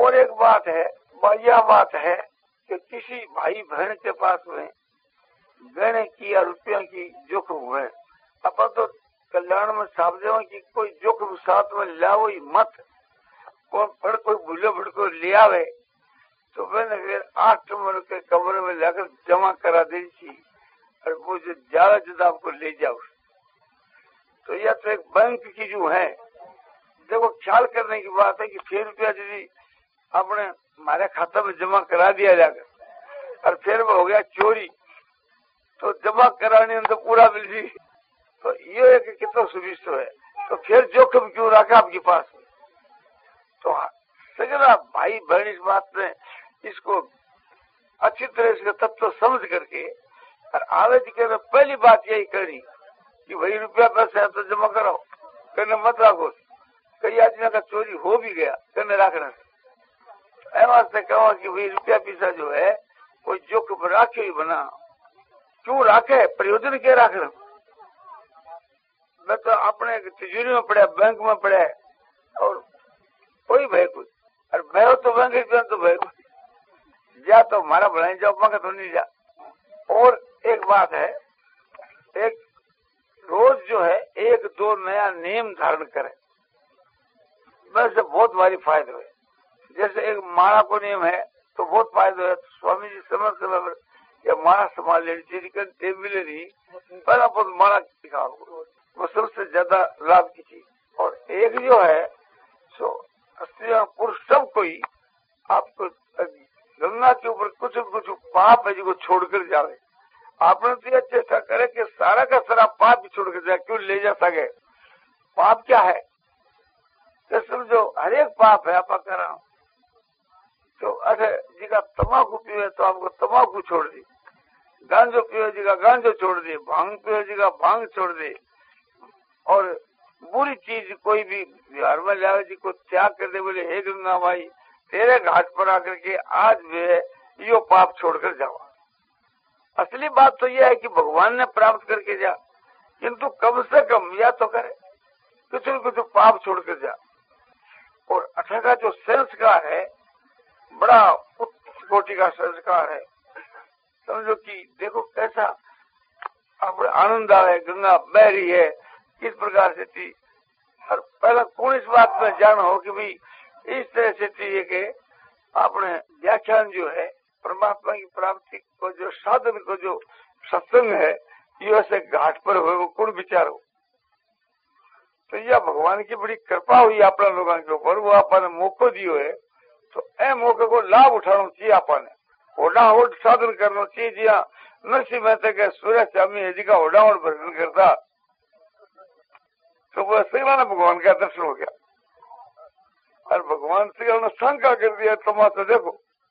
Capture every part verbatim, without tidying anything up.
और एक बात है, यह बात है कि किसी भाई बहन के पास में गहने की या रुपयों की जोखिम हुए, अपन तो कल्याण में सावधान की कोई जोखिम साथ में लाओ ही मत। कोई पढ़ कोई भूले भूल को ले आवे तो मैंने फिर आठ नंबर के कमरे में लाकर जमा करा दी थी और वो जो ज्यादा ज्यादा आपको ले जाओ। तो यह तो एक बैंक की जो है, देखो ख्याल करने की बात है कि छह रुपया यदि आपने हमारे खाता में जमा करा दिया जाकर और फिर वो हो गया चोरी, तो जमा कराने तो पूरा मिल जी, तो ये एक कितना सुविष्ट है। तो फिर जोखिम क्यों रखा आपके पास में? तो सगला भाई बहन इस बात में इसको अच्छी तरह से तत्व समझ करके और आवे जी के पहली बात यही करी कि भाई रुपया पैसा है तो जमा कराओ, करने मत रखो। कई आदमी का चोरी हो भी गया, करने रखना ऐसे कहो कि भाई रुपया पैसा जो है कोई जोखिम राखे ही बना, क्यों राखे, प्रयोजन क्या राख रहा। मैं तो अपने तिजोरी में पड़े, बैंक में पड़े और कोई भय कुछ, और भय तो बैंक तो भय कुछ जा तो हमारा भलाई जाओ, मगर तो नहीं जा। और एक बात है, एक रोज जो है एक दो नया नियम धारण करे, वैसे बहुत भारी फायदे हुए। जैसे एक माला को नियम है तो बहुत फायदे है। तो स्वामी जी समय समय पर या माला संभाल लेनी चाहिए, मिले नहीं पहला बहुत माला दिखाओ, वो सबसे ज्यादा लाभ की चीज। और एक जो है सो स्त्रियां पुरुष सब कोई आपको गंगा के ऊपर कुछ कुछ पाप है जिसको छोड़कर जावे। आपने तो ये चेष्टा करे कि सारा का सारा पाप भी छोड़कर जाए, क्यों ले जा सके। पाप क्या है तो समझो हर एक पाप है आप कर रहा हूं। तो अरे जी का तम्बाकू पिए तो आपको तम्बाकू छोड़ दी, गांजो पियो जी का गांजो छोड़ दे, भांग पियो जी का भांग छोड़ दे, और बुरी चीज कोई भी बिहार में लावे जी को त्याग कर दे। बोले हे गंगा माई तेरे घाट पर आकर के आज वे यो पाप छोड़कर जाओ। असली बात तो यह है कि भगवान ने प्राप्त करके जा, किंतु कम से कम या तो करे कुछ न कुछ पाप छोड़कर जा। और अठा का जो संस्कार है बड़ा उच्च कोटि का संस्कार है। समझो कि देखो कैसा अपने आनंद आए, गंगा बह रही है किस प्रकार से थी। और पहला कौन इस बात में जान हो कि भाई इस तरह से थी कि आपने व्याख्यान जो है परमात्मा की प्राप्ति को जो साधन को जो सत्संग है ये वैसे घाट पर हो, वो कौन विचार हो। तो यह भगवान की बड़ी कृपा हुई अपना लोगों के ऊपर, वो आपने मौको दियो है। तो ए मौके को लाभ उठाना चाहिए, आपने होड़ा होड़ साधन करना चाहिए। जी हाँ नरसिंह मेहता के सूर्य स्वामी जी का होड़ा होड़ भजन करता तो वह सिंगला ने भगवान का दर्शन हो गया, और भगवान सिंगला ने शंका कर दिया तमाशा देखो,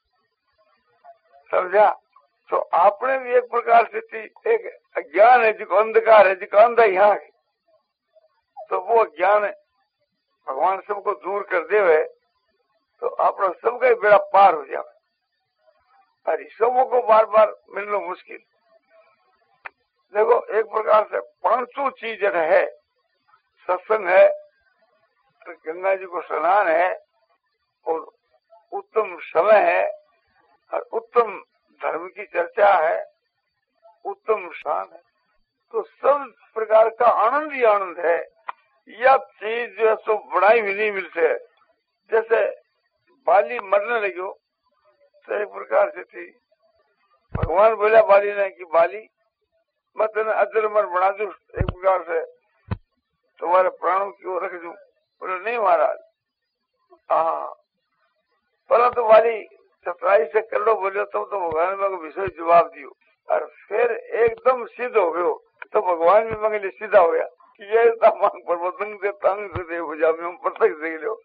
समझा। तो आपने भी एक प्रकार से थी एक ज्ञान है जिसको अंधकार है, जिसका अंधा यहाँ है, तो वो ज्ञान भगवान सबको दूर कर देवे तो अपना सबका बेड़ा पार हो जाए। और सबों को बार बार मिलना मुश्किल। देखो एक प्रकार से पांचों चीज है, सत्संग है, गंगा जी को स्नान है, और उत्तम समय है, और उत्तम धर्म की चर्चा है, उत्तम स्थान है। तो सब प्रकार का आनंद ही आनंद है। यह चीज जो है सो बढ़ाई भी नहीं मिलती है। जैसे बाली मरने लगी तो एक प्रकार से थी, भगवान बोला बाली ने कि बाली मैं तेने अजर मर बना दू, एक प्रकार से तुम्हारे प्राणों की ओर रख दू। बोले नहीं महाराज, हाँ पहला तो बाली चतुराई से कर लो बोलो, तब तो भगवान ने विशेष जवाब दियो, और फिर एकदम सिद्ध हो गयो तो भगवान भी मंगे लिए सीधा हो गया कि ये मांग पर्वतंग से तंग से देव भुजा में हम प्रत्यक्ष देख लो।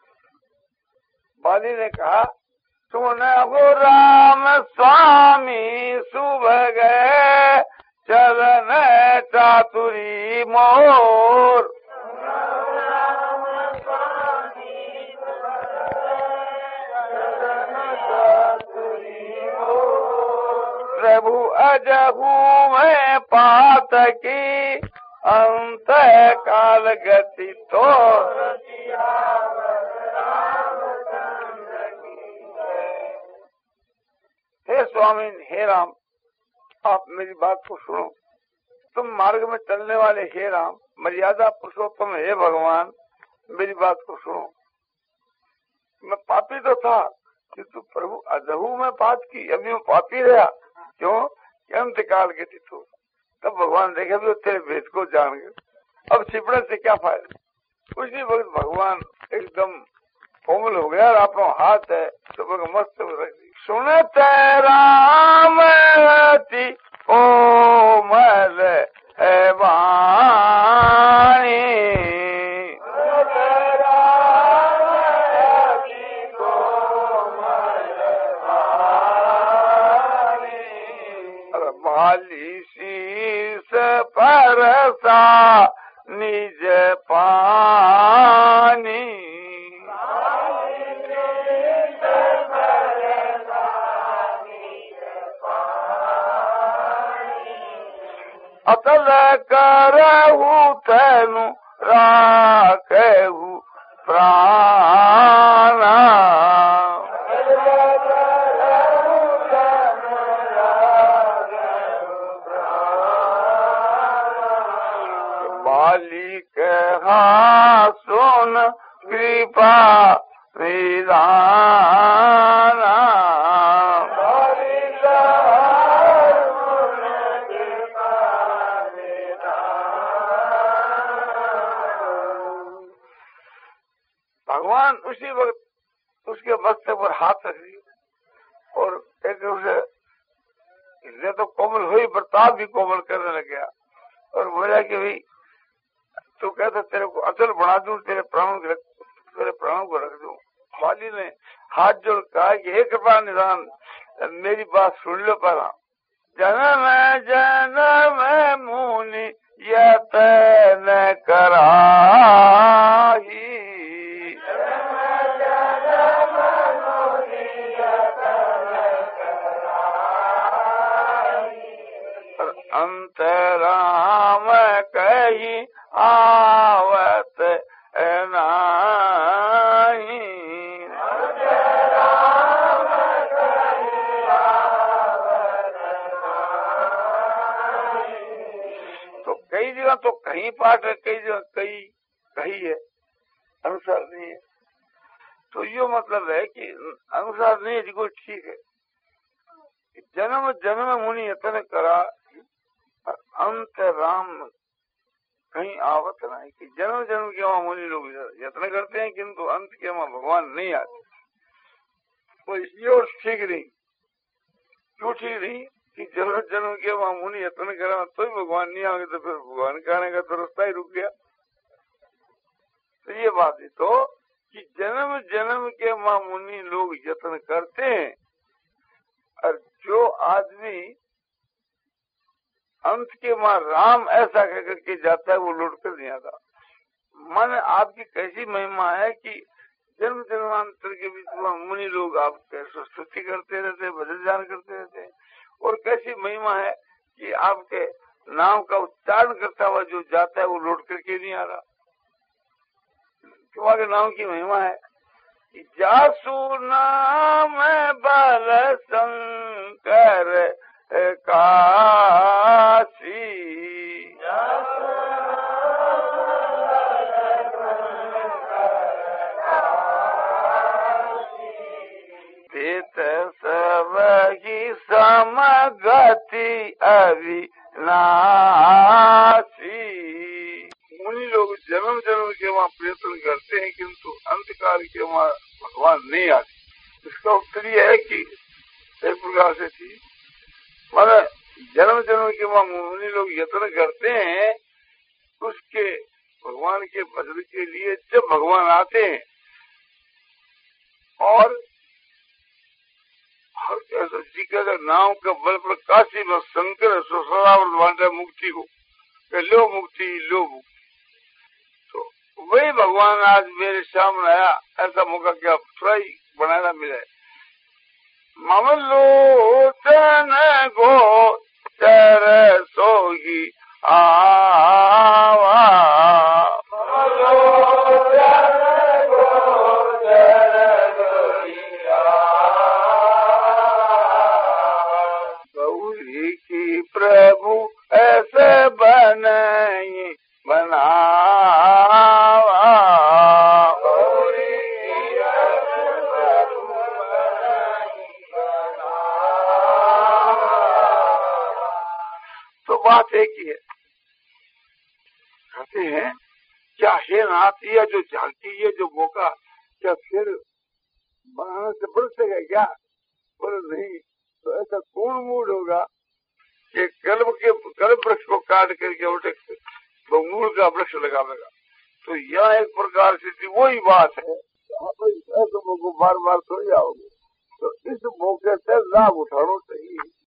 बाली ने कहा सुन हो राम स्वामी सुबह गए चलन चातुरी मोर। प्रभु अजहू में पात की अंत काल गति तो स्वामी हे राम, आप मेरी बात को सुनो। तुम मार्ग में चलने वाले हे राम, मर्यादा पुरुषोत्तम हे भगवान, मेरी बात को सुनो। मैं पापी तो था किंतु प्रभु अजहू में पाप की, अभी मैं पापी रहा। क्यों? अंत काल के तिथु। तब भगवान देखे भी तेरे भेद को जान गए, अब छिपने से क्या फायदा। उसी वक्त भगवान एकदम कोमल हो गया और अपना हाथ है तो मस्त रख दी। सुनते राम अति कोमल है वाणी, भाली शीस परसा निज पानी, अतल करहु तनु राखहु प्राणा, बाली कहा सुन कृपा निदाना, भगवान उसी वक्त उसके मस्तक पर हाथ रख दिया और एक उसे इसलिए तो कोमल हुई, बर्ताव भी कोमल करने लग गया और बोला कि भाई तू कहता तेरे को अचल बना दूं, तेरे प्राणों को तेरे प्राणों को रख दूं। वाली ने हाथ जोड़ कहा कि हे कृपा निदान, मेरी बात सुन लो पहला। जन्म जन्म मुनि यतन कराही, अंतराम कही आवत नाही, तो कई जगह तो कहीं पाठ है, कई जगह कई कही है, अनुसार नहीं है। तो ये मतलब है कि अनुसार नहीं है जी, कोई ठीक है। जन्म जन्म मुनि यतन करा, अंत राम कहीं आवत नहीं, कि जन्म जन्म के वहां मुनि लोग यत्न करते हैं किंतु अंत के वहां भगवान नहीं आते। वो इसलिए और ठीक नहीं, क्यों ठीक नहीं कि जन्म जन्म के वहां मुनि यत्न करा तो ही भगवान नहीं आएंगे, तो फिर भगवान का आने का तो रास्ता ही रुक गया। तो ये बात है तो कि जन्म जन्म के वहां मुनि लोग यत्न करते हैं और जो आदमी अंत के वहां राम ऐसा कह करके जाता है वो लौट कर नहीं आता। मन आपकी कैसी महिमा है कि जन्म जन्मांतर के बीच में मुनि लोग आपके स्तुति करते रहते, भजन ध्यान करते रहते हैं, और कैसी महिमा है कि आपके नाम का उच्चारण करता हुआ जो जाता है वो लौट करके नहीं आ रहा। तुम्हारे नाम की महिमा है कि जासु नाम बल शंकर काशी, देत सब ही समगति अविनाशी। मुनि लोग जन्म जन्म के वहाँ प्रयत्न करते हैं किंतु अंतकाल के वहाँ भगवान नहीं आते। इसका उत्तर यह है कि एक प्रकार से थी, माना जन्म जन्म के वहाँ मुनि लोग यत्न करते हैं उसके भगवान के भजन के लिए। जब भगवान आते हैं और हर जी का नाम का बल पर काशी में शंकर सदाव्रत बांटा मुक्ति को, लो मुक्ति लो मुक्ति। तो वही भगवान आज मेरे सामने आया, ऐसा मौका क्या थोड़ा ही बनाना मिला। ममलोचन गो चर सोगी आवा, कहते हैं क्या हे नाथ, ये जो झांकी, ये जो मौका क्या फिर बनाने से बरसेगा क्या? बोले नहीं, तो ऐसा कौन मूड होगा कि कल्प के कल्प वृक्ष को काट करके उठे तो मूल का वृक्ष लगावेगा। तो यह एक प्रकार से वही बात है, ऐसे मौके बार बार थोड़ी आओगे। तो इस मौके से लाभ उठाना चाहिए।